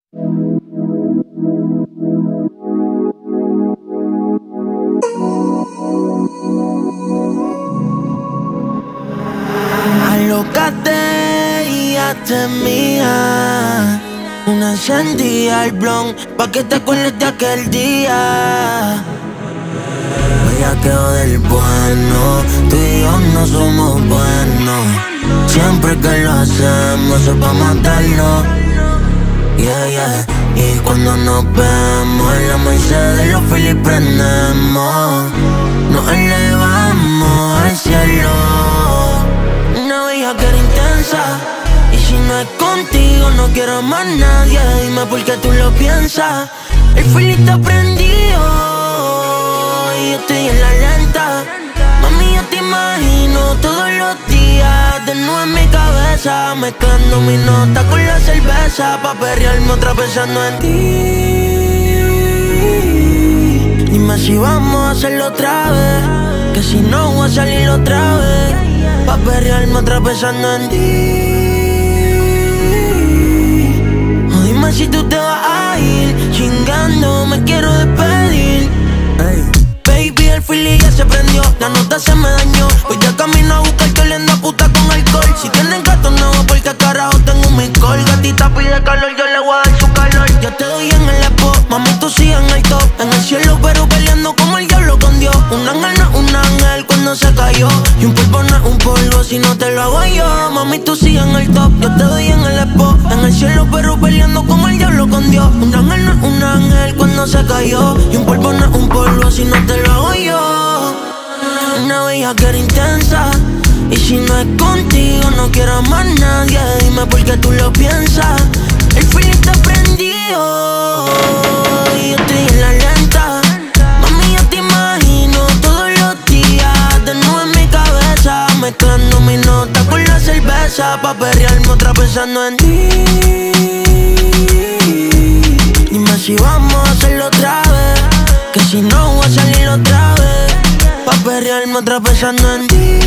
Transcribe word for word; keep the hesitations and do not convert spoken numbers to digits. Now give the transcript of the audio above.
Alócate y hazte mía. Una encendida al blon, pa' que te acuerdes de aquel día. Bellaqueo del bueno, tú y yo no somos buenos. Siempre que lo hacemos es pa' matarlo. Yeah, yeah. Y cuando nos vemos en la Mercedes los Phillies prendemos. Nos elevamos al cielo. Una bellaquera intensa. Y si no es contigo no quiero más nadie. Dime por qué tú lo piensas. El Philly está prendido y yo estoy en la lenta. Mami, yo te imagino todos los días de nuevo en mi cabeza, mezclando mi nota con la cerveza, pa' perrearme otra pensando en ti. Dime si vamos a hacerlo otra vez, que si no voy a salir otra vez, pa' perrearme otra pensando en ti. O dime si tú te vas a ir, chingando me quiero despedir. Hey. Baby, el Philly ya se prendió, la nota se me dañó. Voy de camino a buscarte oliendo a puta con alcohol. Si tienen gato no, porque carajo tengo mi col. Gatita pide calor, yo le voy a dar su calor. Yo te doy en el expo, mami tú sigue en el top. En el cielo pero peleando como el diablo con Dios. Un ángel no es un ángel cuando se cayó, y un polvo no es un polvo si no te lo hago yo. Mami tú sigue en el top, yo te doy en el expo. En el cielo pero peleando como el diablo con Dios. Un ángel no es un ángel cuando se cayó, y un polvo no es un polvo si no te lo hago yo. Una bellaquera intensa. Y si no es contigo no quiero más nadie. Dime por qué tú lo piensas. El Philly está prendido y yo estoy en la lenta. Mami, yo te imagino todos los días de nuevo en mi cabeza, mezclando mi nota con la cerveza, pa' perrearme otra pensando en ti. Dime si vamos a hacerlo otra vez, que si no voy a salir otra vez, pa' perrearme otra pensando en ti.